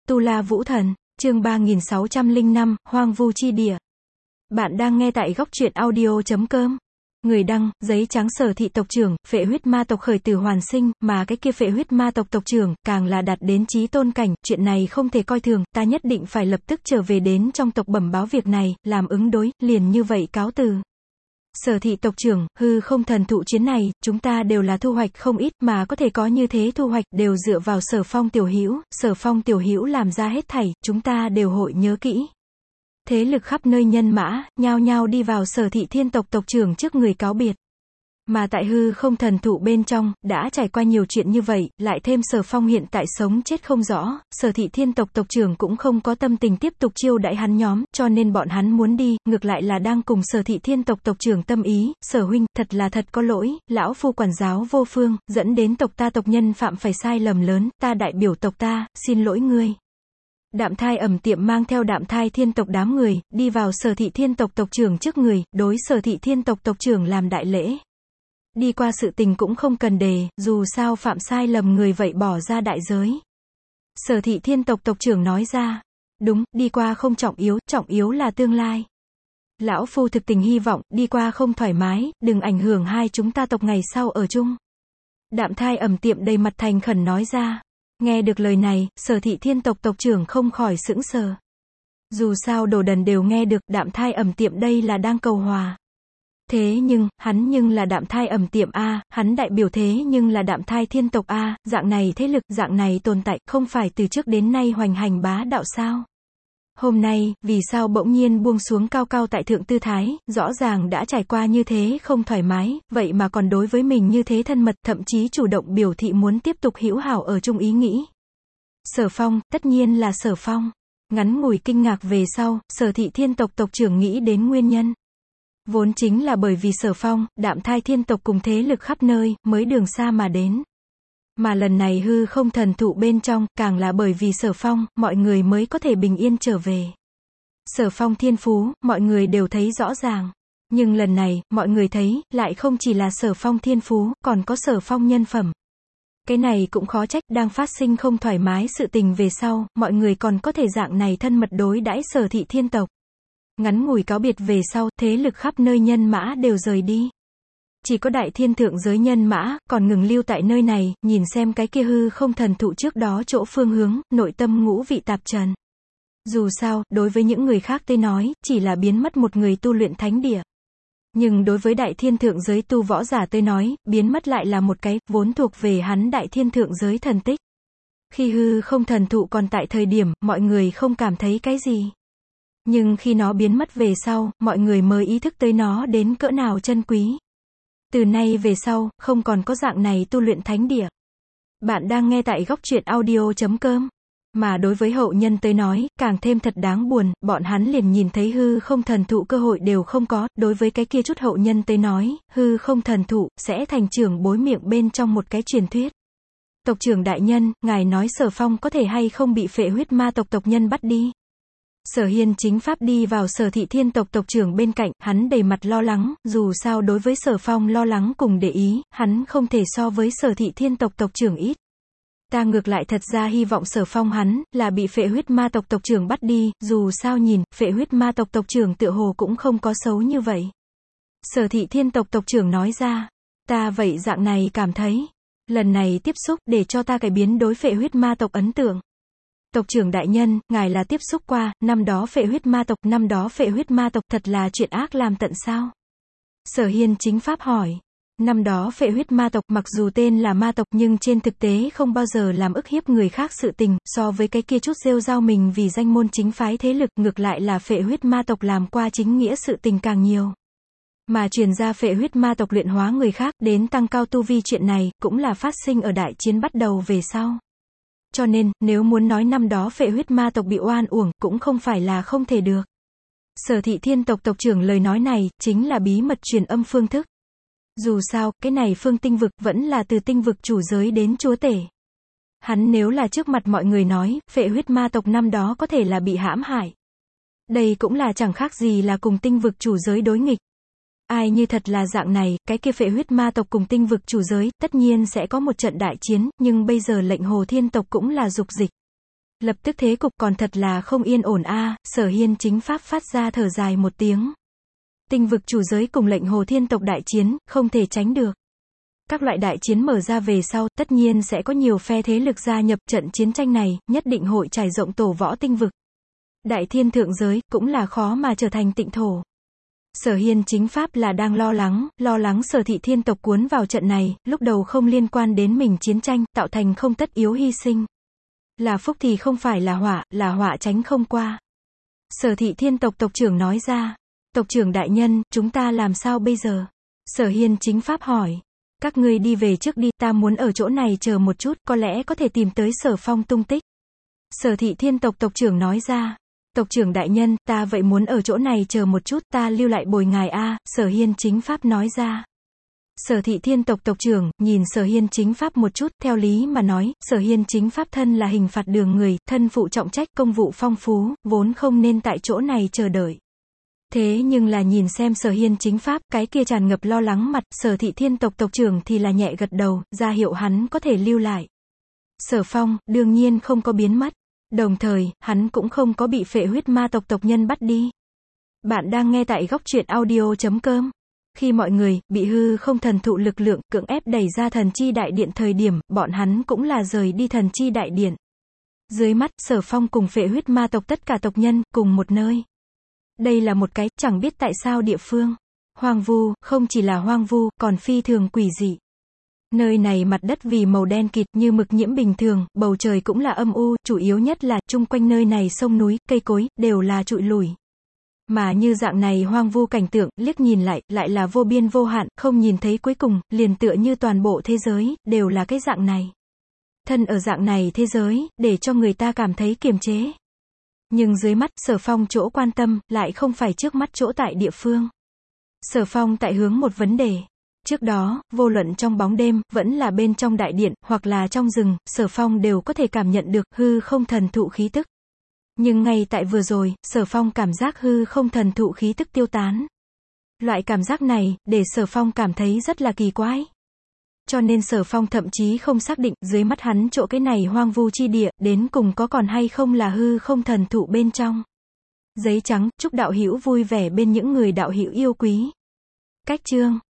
Tu La Vũ Thần, chương 3605, Hoang Vu Chi Địa. Bạn đang nghe tại góc truyện audio.com. Người đăng, giấy trắng Sở thị tộc trưởng, phệ huyết ma tộc khởi tử hoàn sinh, mà cái kia phệ huyết ma tộc tộc trưởng, càng là đạt đến chí tôn cảnh, chuyện này không thể coi thường, ta nhất định phải lập tức trở về đến trong tộc bẩm báo việc này, làm ứng đối, liền như vậy cáo từ. Sở thị tộc trưởng, hư không thần thụ chiến này, chúng ta đều là thu hoạch không ít, mà có thể có như thế thu hoạch, đều dựa vào Sở Phong tiểu hữu, Sở Phong tiểu hữu làm ra hết thảy, chúng ta đều hội nhớ kỹ. Thế lực khắp nơi nhân mã, nhao nhao đi vào Sở thị thiên tộc tộc trưởng trước người cáo biệt. Mà tại hư không thần thụ bên trong, đã trải qua nhiều chuyện như vậy, lại thêm Sở Phong hiện tại sống chết không rõ, Sở thị thiên tộc tộc trưởng cũng không có tâm tình tiếp tục chiêu đãi hắn nhóm, cho nên bọn hắn muốn đi, ngược lại là đang cùng Sở thị thiên tộc tộc trưởng tâm ý, Sở huynh, thật là thật có lỗi, lão phu quản giáo vô phương, dẫn đến tộc ta tộc nhân phạm phải sai lầm lớn, ta đại biểu tộc ta, xin lỗi ngươi. Đạm Thai Ẩm Tiệm mang theo Đạm Thai thiên tộc đám người, đi vào Sở thị thiên tộc tộc trưởng trước người, đối Sở thị thiên tộc tộc trưởng làm đại lễ. Đi qua sự tình cũng không cần đề, dù sao phạm sai lầm người vậy bỏ ra đại giới. Sở thị thiên tộc tộc trưởng nói ra, đúng, đi qua không trọng yếu là tương lai. Lão phu thực tình hy vọng, đi qua không thoải mái, đừng ảnh hưởng hai chúng ta tộc ngày sau ở chung. Đạm Thai Ẩm Tiệm đầy mặt thành khẩn nói ra. Nghe được lời này, Sở thị thiên tộc tộc trưởng không khỏi sững sờ. Dù sao đồ đần đều nghe được, Đạm Thai Ẩm Tiệm đây là đang cầu hòa. Thế nhưng, hắn nhưng là Đạm Thai Ẩm Tiệm A, hắn đại biểu thế nhưng là Đạm Thai thiên tộc A, dạng này thế lực, dạng này tồn tại, không phải từ trước đến nay hoành hành bá đạo sao? Hôm nay, vì sao bỗng nhiên buông xuống cao cao tại thượng tư thái, rõ ràng đã trải qua như thế không thoải mái, vậy mà còn đối với mình như thế thân mật, thậm chí chủ động biểu thị muốn tiếp tục hữu hảo ở chung ý nghĩ. Sở Phong, tất nhiên là Sở Phong. Ngắn ngủi kinh ngạc về sau, Sở thị thiên tộc tộc trưởng nghĩ đến nguyên nhân. Vốn chính là bởi vì Sở Phong, Đạm Thai thiên tộc cùng thế lực khắp nơi, mới đường xa mà đến. Mà lần này hư không thần thụ bên trong, càng là bởi vì Sở Phong, mọi người mới có thể bình yên trở về. Sở Phong thiên phú, mọi người đều thấy rõ ràng. Nhưng lần này, mọi người thấy, lại không chỉ là Sở Phong thiên phú, còn có Sở Phong nhân phẩm. Cái này cũng khó trách, đang phát sinh không thoải mái sự tình về sau, mọi người còn có thể dạng này thân mật đối đãi Sở thị thiên tộc. Ngắn ngủi cáo biệt về sau, thế lực khắp nơi nhân mã đều rời đi. Chỉ có đại thiên thượng giới nhân mã, còn ngừng lưu tại nơi này, nhìn xem cái kia hư không thần thụ trước đó chỗ phương hướng, nội tâm ngũ vị tạp trần. Dù sao, đối với những người khác tới nói, chỉ là biến mất một người tu luyện thánh địa. Nhưng đối với đại thiên thượng giới tu võ giả tới nói, biến mất lại là một cái, vốn thuộc về hắn đại thiên thượng giới thần tích. Khi hư không thần thụ còn tại thời điểm, mọi người không cảm thấy cái gì. Nhưng khi nó biến mất về sau, mọi người mới ý thức tới nó đến cỡ nào chân quý. Từ nay về sau, không còn có dạng này tu luyện thánh địa. Bạn đang nghe tại góc truyện audio.com. Mà đối với hậu nhân tới nói, càng thêm thật đáng buồn, bọn hắn liền nhìn thấy hư không thần thụ cơ hội đều không có, đối với cái kia chút hậu nhân tới nói, hư không thần thụ, sẽ thành trưởng bối miệng bên trong một cái truyền thuyết. Tộc trưởng đại nhân, ngài nói Sở Phong có thể hay không bị phệ huyết ma tộc tộc nhân bắt đi? Sở Hiên chính pháp đi vào Sở thị thiên tộc tộc trưởng bên cạnh, hắn đầy mặt lo lắng, dù sao đối với Sở Phong lo lắng cùng để ý, hắn không thể so với Sở thị thiên tộc tộc trưởng ít. Ta ngược lại thật ra hy vọng Sở Phong hắn, là bị phệ huyết ma tộc tộc trưởng bắt đi, dù sao nhìn, phệ huyết ma tộc tộc trưởng tựa hồ cũng không có xấu như vậy. Sở thị thiên tộc tộc trưởng nói ra, ta vậy dạng này cảm thấy, lần này tiếp xúc để cho ta cải biến đối phệ huyết ma tộc ấn tượng. Tộc trưởng đại nhân, ngài là tiếp xúc qua, năm đó phệ huyết ma tộc thật là chuyện ác làm tận sao? Sở Hiên chính pháp hỏi. Năm đó phệ huyết ma tộc mặc dù tên là ma tộc nhưng trên thực tế không bao giờ làm ức hiếp người khác sự tình, so với cái kia chút rêu rao mình vì danh môn chính phái thế lực, ngược lại là phệ huyết ma tộc làm qua chính nghĩa sự tình càng nhiều. Mà truyền ra phệ huyết ma tộc luyện hóa người khác đến tăng cao tu vi chuyện này, cũng là phát sinh ở đại chiến bắt đầu về sau. Cho nên, nếu muốn nói năm đó phệ huyết ma tộc bị oan uổng, cũng không phải là không thể được. Sở thị thiên tộc tộc trưởng lời nói này, chính là bí mật truyền âm phương thức. Dù sao, cái này phương tinh vực, vẫn là từ tinh vực chủ giới đến chúa tể. Hắn nếu là trước mặt mọi người nói, phệ huyết ma tộc năm đó có thể là bị hãm hại. Đây cũng là chẳng khác gì là cùng tinh vực chủ giới đối nghịch. Ai như thật là dạng này, cái kia phệ huyết ma tộc cùng tinh vực chủ giới, tất nhiên sẽ có một trận đại chiến, nhưng bây giờ lệnh Hồ Thiên tộc cũng là dục dịch. Lập tức thế cục còn thật là không yên ổn a. Sở Hiên chính pháp phát ra thở dài một tiếng. Tinh vực chủ giới cùng lệnh Hồ Thiên tộc đại chiến, không thể tránh được. Các loại đại chiến mở ra về sau, tất nhiên sẽ có nhiều phe thế lực gia nhập trận chiến tranh này, nhất định hội trải rộng tổ võ tinh vực. Đại thiên thượng giới, cũng là khó mà trở thành tịnh thổ. Sở Hiên chính pháp là đang lo lắng Sở Thị Thiên tộc cuốn vào trận này, lúc đầu không liên quan đến mình chiến tranh, tạo thành không tất yếu hy sinh. Là phúc thì không phải là họa tránh không qua. Sở Thị Thiên tộc tộc trưởng nói ra. Tộc trưởng đại nhân, chúng ta làm sao bây giờ? Sở Hiên chính pháp hỏi. Các ngươi đi về trước đi, ta muốn ở chỗ này chờ một chút, có lẽ có thể tìm tới Sở Phong tung tích. Sở Thị Thiên tộc tộc trưởng nói ra. Tộc trưởng đại nhân, ta vậy muốn ở chỗ này chờ một chút, ta lưu lại bồi ngài a. Sở Hiên chính pháp nói ra. Sở Thị Thiên tộc tộc trưởng, nhìn Sở Hiên chính pháp một chút, theo lý mà nói, Sở Hiên chính pháp thân là hình phạt đường người, thân phụ trọng trách, công vụ phong phú, vốn không nên tại chỗ này chờ đợi. Thế nhưng là nhìn xem Sở Hiên chính pháp, cái kia tràn ngập lo lắng mặt, Sở Thị Thiên tộc tộc trưởng thì là nhẹ gật đầu, ra hiệu hắn có thể lưu lại. Sở Phong, đương nhiên không có biến mất. Đồng thời, hắn cũng không có bị phệ huyết ma tộc tộc nhân bắt đi. Bạn đang nghe tại góc truyện audio.com. Khi mọi người bị hư không thần thụ lực lượng cưỡng ép đẩy ra thần chi đại điện thời điểm, bọn hắn cũng là rời đi thần chi đại điện. Dưới mắt, Sở Phong cùng phệ huyết ma tộc tất cả tộc nhân, cùng một nơi. Đây là một cái, chẳng biết tại sao địa phương. Hoang vu, không chỉ là hoang vu, còn phi thường quỷ dị. Nơi này mặt đất vì màu đen kịt như mực nhiễm bình thường, bầu trời cũng là âm u, chủ yếu nhất là, chung quanh nơi này sông núi, cây cối, đều là trụi lủi. Mà như dạng này hoang vu cảnh tượng, liếc nhìn lại là vô biên vô hạn, không nhìn thấy cuối cùng, liền tựa như toàn bộ thế giới, đều là cái dạng này. Thân ở dạng này thế giới, để cho người ta cảm thấy kiềm chế. Nhưng dưới mắt, Sở Phong chỗ quan tâm, lại không phải trước mắt chỗ tại địa phương. Sở Phong tại hướng một vấn đề. Trước đó, vô luận trong bóng đêm, vẫn là bên trong đại điện, hoặc là trong rừng, Sở Phong đều có thể cảm nhận được hư không thần thụ khí tức. Nhưng ngay tại vừa rồi, Sở Phong cảm giác hư không thần thụ khí tức tiêu tán. Loại cảm giác này, để Sở Phong cảm thấy rất là kỳ quái. Cho nên Sở Phong thậm chí không xác định, dưới mắt hắn chỗ cái này hoang vu chi địa, đến cùng có còn hay không là hư không thần thụ bên trong. Giấy trắng, chúc đạo hữu vui vẻ bên những người đạo hữu yêu quý. Cách chương